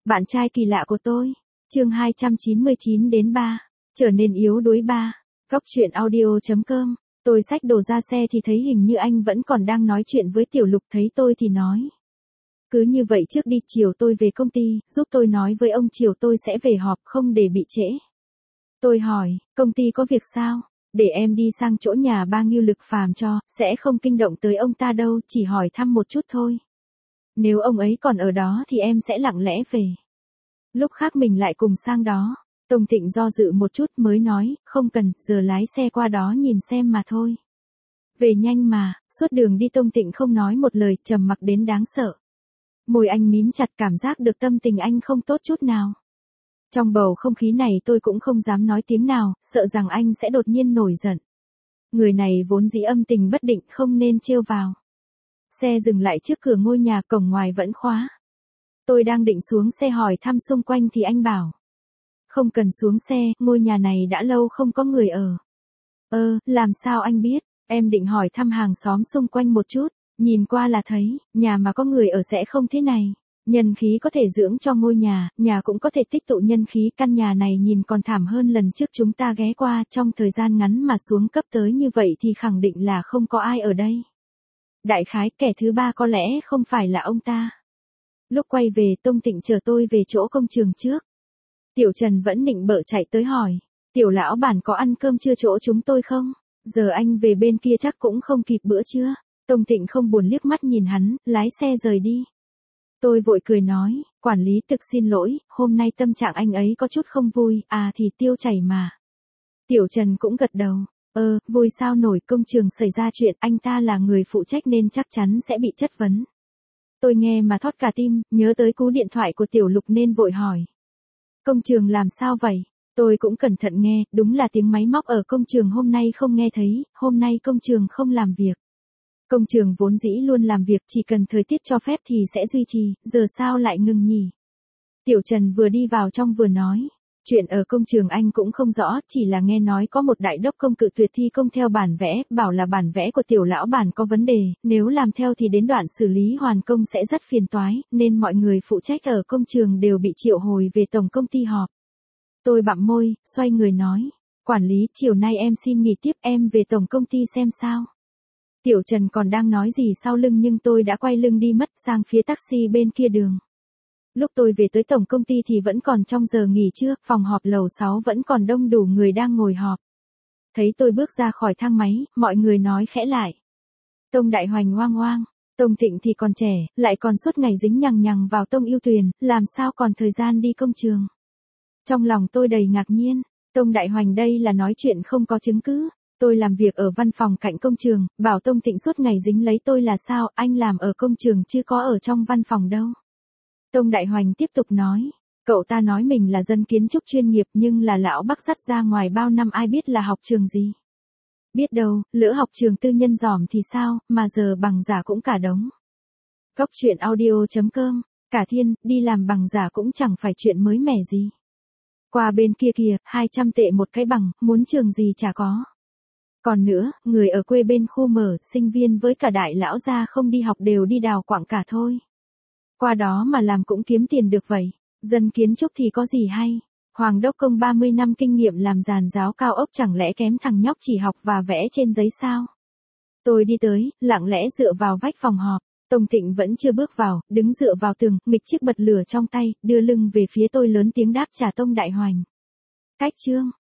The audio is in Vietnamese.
Bạn trai kỳ lạ của tôi. Chương 299 đến 3. Trở nên yếu đuối 3. Góc truyện audio.com. Tôi xách đồ ra xe thì thấy hình như anh vẫn còn đang nói chuyện với Tiểu Lục, thấy tôi thì nói. Cứ như vậy trước đi, chiều tôi về công ty, giúp tôi nói với ông chiều tôi sẽ về họp, không để bị trễ. Tôi hỏi, công ty có việc sao? Để em đi sang chỗ nhà ba Ngưu Lực Phàm cho, sẽ không kinh động tới ông ta đâu, chỉ hỏi thăm một chút thôi. Nếu ông ấy còn ở đó thì em sẽ lặng lẽ về. Lúc khác mình lại cùng sang đó. Tông Thịnh do dự một chút mới nói, không cần, giờ lái xe qua đó nhìn xem mà thôi. Về nhanh mà. Suốt đường đi Tông Thịnh không nói một lời, trầm mặc đến đáng sợ. Môi anh mím chặt, cảm giác được tâm tình anh không tốt chút nào. Trong bầu không khí này tôi cũng không dám nói tiếng nào, sợ rằng anh sẽ đột nhiên nổi giận. Người này vốn dĩ âm tình bất định, không nên trêu vào. Xe dừng lại trước cửa ngôi nhà, cổng ngoài vẫn khóa. Tôi đang định xuống xe hỏi thăm xung quanh thì anh bảo. Không cần xuống xe, ngôi nhà này đã lâu không có người ở. Làm sao anh biết? Em định hỏi thăm hàng xóm xung quanh một chút, nhìn qua là thấy, nhà mà có người ở sẽ không thế này. Nhân khí có thể dưỡng cho ngôi nhà cũng có thể tích tụ nhân khí, căn nhà này nhìn còn thảm hơn lần trước chúng ta ghé qua, trong thời gian ngắn mà xuống cấp tới như vậy thì khẳng định là không có ai ở đây. Đại khái kẻ thứ ba có lẽ không phải là ông ta. Lúc quay về Tông Thịnh chờ tôi về chỗ công trường trước. Tiểu Trần vẫn nịnh bợ chạy tới hỏi, Tiểu lão bản có ăn cơm trưa chỗ chúng tôi không? Giờ anh về bên kia chắc cũng không kịp bữa trưa. Tông Thịnh không buồn liếc mắt nhìn hắn, lái xe rời đi. Tôi vội cười nói, quản lý thực xin lỗi, hôm nay tâm trạng anh ấy có chút không vui, thì tiêu chảy mà. Tiểu Trần cũng gật đầu, vui sao nổi, công trường xảy ra chuyện, anh ta là người phụ trách nên chắc chắn sẽ bị chất vấn. Tôi nghe mà thót cả tim, nhớ tới cú điện thoại của Tiểu Lục nên vội hỏi. Công trường làm sao vậy? Tôi cũng cẩn thận nghe, đúng là tiếng máy móc ở công trường hôm nay không nghe thấy, hôm nay công trường không làm việc. Công trường vốn dĩ luôn làm việc, chỉ cần thời tiết cho phép thì sẽ duy trì, giờ sao lại ngừng nhỉ? Tiểu Trần vừa đi vào trong vừa nói, chuyện ở công trường anh cũng không rõ, chỉ là nghe nói có một đại đốc công cự tuyệt thi công theo bản vẽ, bảo là bản vẽ của Tiểu lão bản có vấn đề, nếu làm theo thì đến đoạn xử lý hoàn công sẽ rất phiền toái, nên mọi người phụ trách ở công trường đều bị triệu hồi về tổng công ty họp. Tôi bặm môi, xoay người nói, quản lý, chiều nay em xin nghỉ tiếp, em về tổng công ty xem sao. Tiểu Trần còn đang nói gì sau lưng nhưng tôi đã quay lưng đi mất sang phía taxi bên kia đường. Lúc tôi về tới tổng công ty thì vẫn còn trong giờ nghỉ trưa, phòng họp lầu 6 vẫn còn đông đủ người đang ngồi họp. Thấy tôi bước ra khỏi thang máy, mọi người nói khẽ lại. Tông Đại Hoành oang oang, Tông Thịnh thì còn trẻ, lại còn suốt ngày dính nhằng nhằng vào Tông Yêu Tuyền, làm sao còn thời gian đi công trường. Trong lòng tôi đầy ngạc nhiên, Tông Đại Hoành đây là nói chuyện không có chứng cứ. Tôi làm việc ở văn phòng cạnh công trường, bảo Tông Thịnh suốt ngày dính lấy tôi là sao, anh làm ở công trường chứ có ở trong văn phòng đâu. Tông Đại Hoành tiếp tục nói, cậu ta nói mình là dân kiến trúc chuyên nghiệp nhưng là lão Bắc dắt ra ngoài bao năm ai biết là học trường gì. Biết đâu, lỡ học trường tư nhân giỏm thì sao, mà giờ bằng giả cũng cả đống. Góc truyện audio.com, cả thiên, đi làm bằng giả cũng chẳng phải chuyện mới mẻ gì. Qua bên kia kìa, 200 tệ một cái bằng, muốn trường gì chả có. Còn nữa, người ở quê bên khu mở, sinh viên với cả đại lão gia không đi học đều đi đào quặng cả thôi. Qua đó mà làm cũng kiếm tiền được vậy. Dân kiến trúc thì có gì hay. Hoàng đốc công 30 năm kinh nghiệm làm giàn giáo cao ốc chẳng lẽ kém thằng nhóc chỉ học và vẽ trên giấy sao. Tôi đi tới, lặng lẽ dựa vào vách phòng họp. Tông Thịnh vẫn chưa bước vào, đứng dựa vào tường, nghịch chiếc bật lửa trong tay, đưa lưng về phía tôi lớn tiếng đáp trả Tông Đại Hoành. Cách chương.